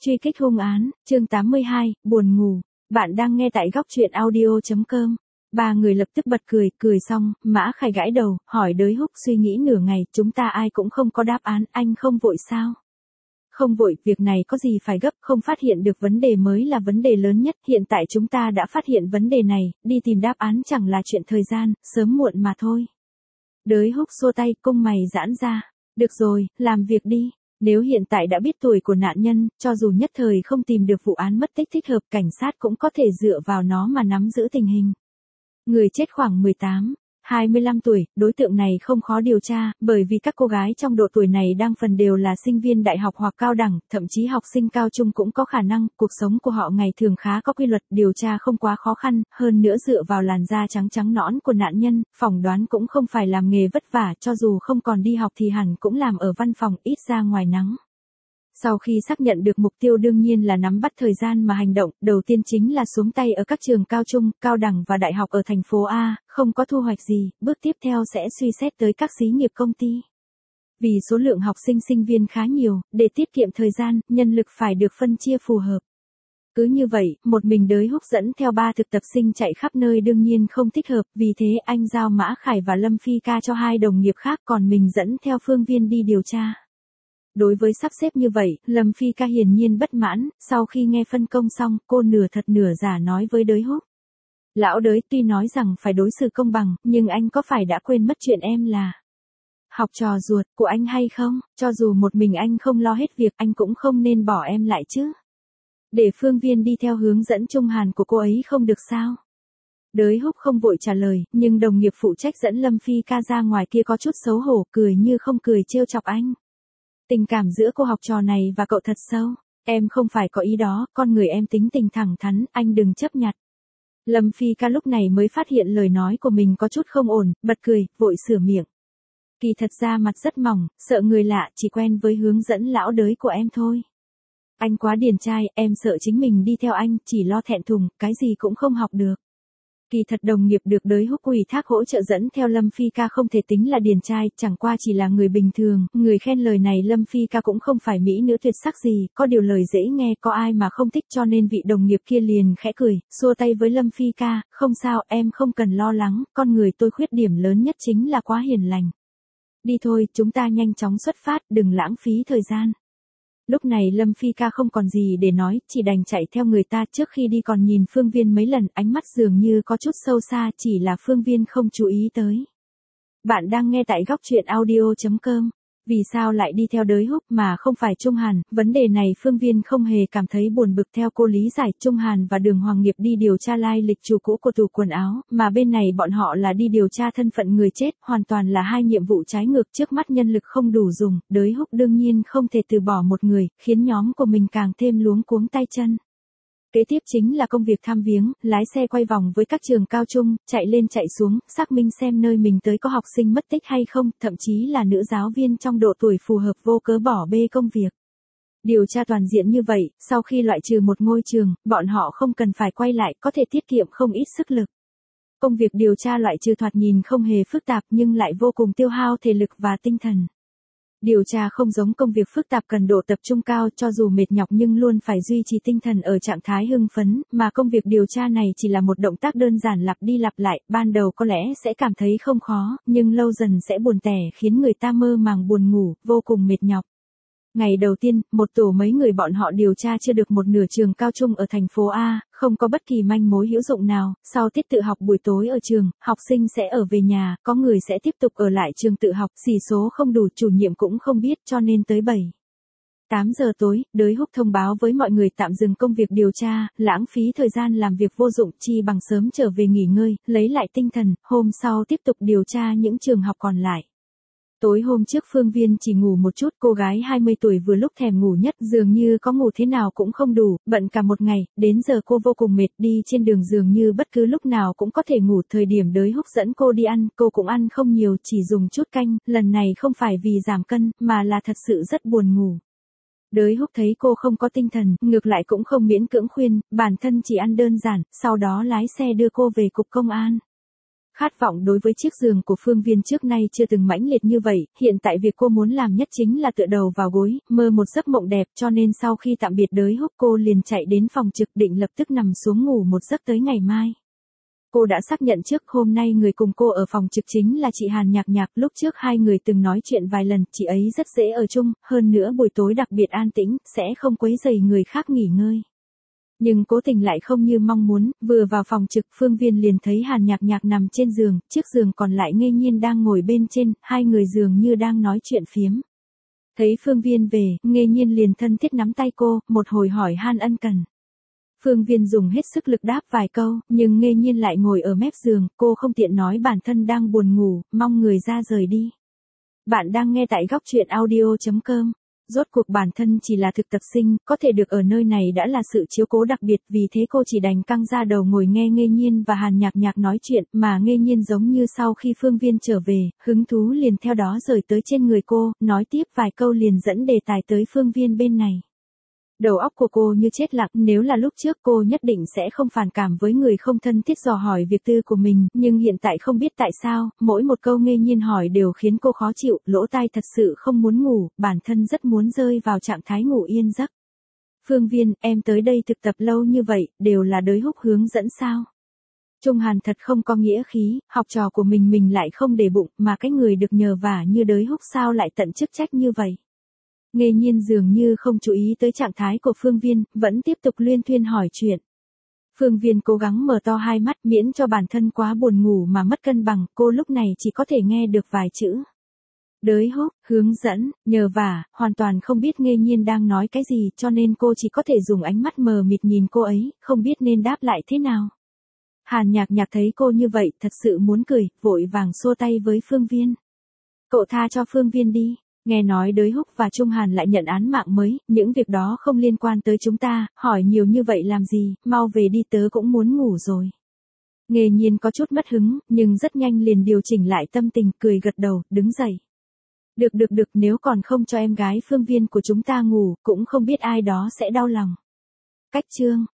Truy kích hung án, chương 82, buồn ngủ. Bạn đang nghe tại góc truyện audio.com. Ba người lập tức bật cười, cười xong, Mã Khải gãi đầu, hỏi Đới Húc suy nghĩ nửa ngày, chúng ta ai cũng không có đáp án, anh không vội sao? Không vội, việc này có gì phải gấp, không phát hiện được vấn đề mới là vấn đề lớn nhất, hiện tại chúng ta đã phát hiện vấn đề này, đi tìm đáp án chẳng là chuyện thời gian, sớm muộn mà thôi. Đới Húc xua tay, cung mày giãn ra. Được rồi, làm việc đi. Nếu hiện tại đã biết tuổi của nạn nhân, cho dù nhất thời không tìm được vụ án mất tích thích hợp, cảnh sát cũng có thể dựa vào nó mà nắm giữ tình hình. Người chết khoảng 18, 25 tuổi, đối tượng này không khó điều tra, bởi vì các cô gái trong độ tuổi này đa phần đều là sinh viên đại học hoặc cao đẳng, thậm chí học sinh cao trung cũng có khả năng, cuộc sống của họ ngày thường khá có quy luật, điều tra không quá khó khăn, hơn nữa dựa vào làn da trắng trắng nõn của nạn nhân, phỏng đoán cũng không phải làm nghề vất vả, cho dù không còn đi học thì hẳn cũng làm ở văn phòng, ít ra ngoài nắng. Sau khi xác nhận được mục tiêu đương nhiên là nắm bắt thời gian mà hành động, đầu tiên chính là xuống tay ở các trường cao trung, cao đẳng và đại học ở thành phố A, không có thu hoạch gì, bước tiếp theo sẽ suy xét tới các xí nghiệp công ty. Vì số lượng học sinh sinh viên khá nhiều, để tiết kiệm thời gian, nhân lực phải được phân chia phù hợp. Cứ như vậy, một mình Đới Húc dẫn theo 3 thực tập sinh chạy khắp nơi đương nhiên không thích hợp, vì thế anh giao Mã Khải và Lâm Phi Ca cho 2 đồng nghiệp khác, còn mình dẫn theo Phương Viên đi điều tra. Đối với sắp xếp như vậy, Lâm Phi Ca hiển nhiên bất mãn, sau khi nghe phân công xong, cô nửa thật nửa giả nói với Đới Húc. Lão Đới tuy nói rằng phải đối xử công bằng, nhưng anh có phải đã quên mất chuyện em là học trò ruột của anh hay không? Cho dù một mình anh không lo hết việc, anh cũng không nên bỏ em lại chứ. Để Phương Viên đi theo hướng dẫn Trung Hàn của cô ấy không được sao? Đới Húc không vội trả lời, nhưng đồng nghiệp phụ trách dẫn Lâm Phi Ca ra ngoài kia có chút xấu hổ, cười như không cười trêu chọc anh. Tình cảm giữa cô học trò này và cậu thật sâu. Em không phải có ý đó, con người em tính tình thẳng thắn, anh đừng chấp nhặt. Lâm Phi Ca lúc này mới phát hiện lời nói của mình có chút không ổn, bật cười, vội sửa miệng. Kỳ thật ra mặt rất mỏng, sợ người lạ, chỉ quen với hướng dẫn lão Đới của em thôi. Anh quá điển trai, em sợ chính mình đi theo anh, chỉ lo thẹn thùng, cái gì cũng không học được. Kỳ thật đồng nghiệp được Đới Húc ủy thác hỗ trợ dẫn theo Lâm Phi Ca không thể tính là điển trai, chẳng qua chỉ là người bình thường, người khen lời này Lâm Phi Ca cũng không phải mỹ nữ tuyệt sắc gì, có điều lời dễ nghe có ai mà không thích cho nên vị đồng nghiệp kia liền khẽ cười, xua tay với Lâm Phi Ca, không sao em không cần lo lắng, con người tôi khuyết điểm lớn nhất chính là quá hiền lành. Đi thôi, chúng ta nhanh chóng xuất phát, đừng lãng phí thời gian. Lúc này Lâm Phi Ca không còn gì để nói, chỉ đành chạy theo người ta, trước khi đi còn nhìn Phương Viên mấy lần, ánh mắt dường như có chút sâu xa, chỉ là Phương Viên không chú ý tới. Bạn đang nghe tại góc truyện audio.com. Vì sao lại đi theo Đới Húc mà không phải Trung Hàn, vấn đề này Phương Viên không hề cảm thấy buồn bực, theo cô lý giải Trung Hàn và Đường Hoàng Nghiệp đi điều tra lai lịch chủ cũ của tủ quần áo, mà bên này bọn họ là đi điều tra thân phận người chết, hoàn toàn là hai nhiệm vụ trái ngược, trước mắt nhân lực không đủ dùng, Đới Húc đương nhiên không thể từ bỏ một người, khiến nhóm của mình càng thêm luống cuống tay chân. Kế tiếp chính là công việc thăm viếng, lái xe quay vòng với các trường cao trung, chạy lên chạy xuống, xác minh xem nơi mình tới có học sinh mất tích hay không, thậm chí là nữ giáo viên trong độ tuổi phù hợp vô cớ bỏ bê công việc. Điều tra toàn diện như vậy, sau khi loại trừ một ngôi trường, bọn họ không cần phải quay lại, có thể tiết kiệm không ít sức lực. Công việc điều tra loại trừ thoạt nhìn không hề phức tạp nhưng lại vô cùng tiêu hao thể lực và tinh thần. Điều tra không giống công việc phức tạp cần độ tập trung cao, cho dù mệt nhọc nhưng luôn phải duy trì tinh thần ở trạng thái hưng phấn, mà công việc điều tra này chỉ là một động tác đơn giản lặp đi lặp lại, ban đầu có lẽ sẽ cảm thấy không khó, nhưng lâu dần sẽ buồn tẻ khiến người ta mơ màng buồn ngủ, vô cùng mệt nhọc. Ngày đầu tiên, một tổ mấy người bọn họ điều tra chưa được một nửa trường cao trung ở thành phố A, không có bất kỳ manh mối hữu dụng nào, sau tiết tự học buổi tối ở trường, học sinh sẽ ở về nhà, có người sẽ tiếp tục ở lại trường tự học, sĩ số không đủ chủ nhiệm cũng không biết cho nên tới 8 giờ tối, Đới Húc thông báo với mọi người tạm dừng công việc điều tra, lãng phí thời gian làm việc vô dụng, chi bằng sớm trở về nghỉ ngơi, lấy lại tinh thần, hôm sau tiếp tục điều tra những trường học còn lại. Tối hôm trước Phương Viên chỉ ngủ một chút, cô gái 20 tuổi vừa lúc thèm ngủ nhất, dường như có ngủ thế nào cũng không đủ, bận cả một ngày, đến giờ cô vô cùng mệt, đi trên đường dường như bất cứ lúc nào cũng có thể ngủ, thời điểm Đới Húc dẫn cô đi ăn, cô cũng ăn không nhiều, chỉ dùng chút canh, lần này không phải vì giảm cân, mà là thật sự rất buồn ngủ. Đới Húc thấy cô không có tinh thần, ngược lại cũng không miễn cưỡng khuyên, bản thân chỉ ăn đơn giản, sau đó lái xe đưa cô về cục công an. Khát vọng đối với chiếc giường của Phương Viên trước nay chưa từng mãnh liệt như vậy, hiện tại việc cô muốn làm nhất chính là tựa đầu vào gối, mơ một giấc mộng đẹp, cho nên sau khi tạm biệt Đới Húc cô liền chạy đến phòng trực định lập tức nằm xuống ngủ một giấc tới ngày mai. Cô đã xác nhận trước hôm nay người cùng cô ở phòng trực chính là chị Hàn Nhạc Nhạc, lúc trước hai người từng nói chuyện vài lần, chị ấy rất dễ ở chung, hơn nữa buổi tối đặc biệt an tĩnh, sẽ không quấy rầy người khác nghỉ ngơi. Nhưng cố tình lại không như mong muốn, vừa vào phòng trực Phương Viên liền thấy Hàn Nhạc Nhạc nằm trên giường, chiếc giường còn lại Nghê Nhiên đang ngồi bên trên, hai người dường như đang nói chuyện phiếm. Thấy Phương Viên về, Nghê Nhiên liền thân thiết nắm tay cô, một hồi hỏi han ân cần. Phương Viên dùng hết sức lực đáp vài câu, nhưng Nghê Nhiên lại ngồi ở mép giường, cô không tiện nói bản thân đang buồn ngủ, mong người ra rời đi. Bạn đang nghe tại góc truyện audio.com. Rốt cuộc bản thân chỉ là thực tập sinh, có thể được ở nơi này đã là sự chiếu cố đặc biệt, vì thế cô chỉ đành căng ra đầu ngồi nghe Nghê Nhiên và Hàn Nhạc Nhạc nói chuyện, mà Nghê Nhiên giống như sau khi Phương Viên trở về, hứng thú liền theo đó rời tới trên người cô, nói tiếp vài câu liền dẫn đề tài tới Phương Viên bên này. Đầu óc của cô như chết lặng, nếu là lúc trước cô nhất định sẽ không phản cảm với người không thân thiết dò hỏi việc tư của mình, nhưng hiện tại không biết tại sao, mỗi một câu Nghê Nhiên hỏi đều khiến cô khó chịu, lỗ tai thật sự không muốn ngủ, bản thân rất muốn rơi vào trạng thái ngủ yên giấc. Phương Viên, em tới đây thực tập lâu như vậy, đều là Đới Húc hướng dẫn sao? Trung Hàn thật không có nghĩa khí, học trò của mình lại không để bụng, mà cái người được nhờ vả như Đới Húc sao lại tận chức trách như vậy? Nghê Nhiên dường như không chú ý tới trạng thái của Phương Viên, vẫn tiếp tục luyên thuyên hỏi chuyện. Phương Viên cố gắng mở to hai mắt miễn cho bản thân quá buồn ngủ mà mất cân bằng, cô lúc này chỉ có thể nghe được vài chữ. Đới Húc, hướng dẫn, nhờ vả, hoàn toàn không biết Nghê Nhiên đang nói cái gì, cho nên cô chỉ có thể dùng ánh mắt mờ mịt nhìn cô ấy, không biết nên đáp lại thế nào. Hàn Nhạc Nhạc thấy cô như vậy, thật sự muốn cười, vội vàng xua tay với Phương Viên. Cậu tha cho Phương Viên đi. Nghe nói Đới Húc và Trung Hàn lại nhận án mạng mới, những việc đó không liên quan tới chúng ta, hỏi nhiều như vậy làm gì, mau về đi tớ cũng muốn ngủ rồi. Nghê Nhiên có chút mất hứng, nhưng rất nhanh liền điều chỉnh lại tâm tình, cười gật đầu, đứng dậy. Được, nếu còn không cho em gái Phương Viên của chúng ta ngủ, cũng không biết ai đó sẽ đau lòng. Cách chương.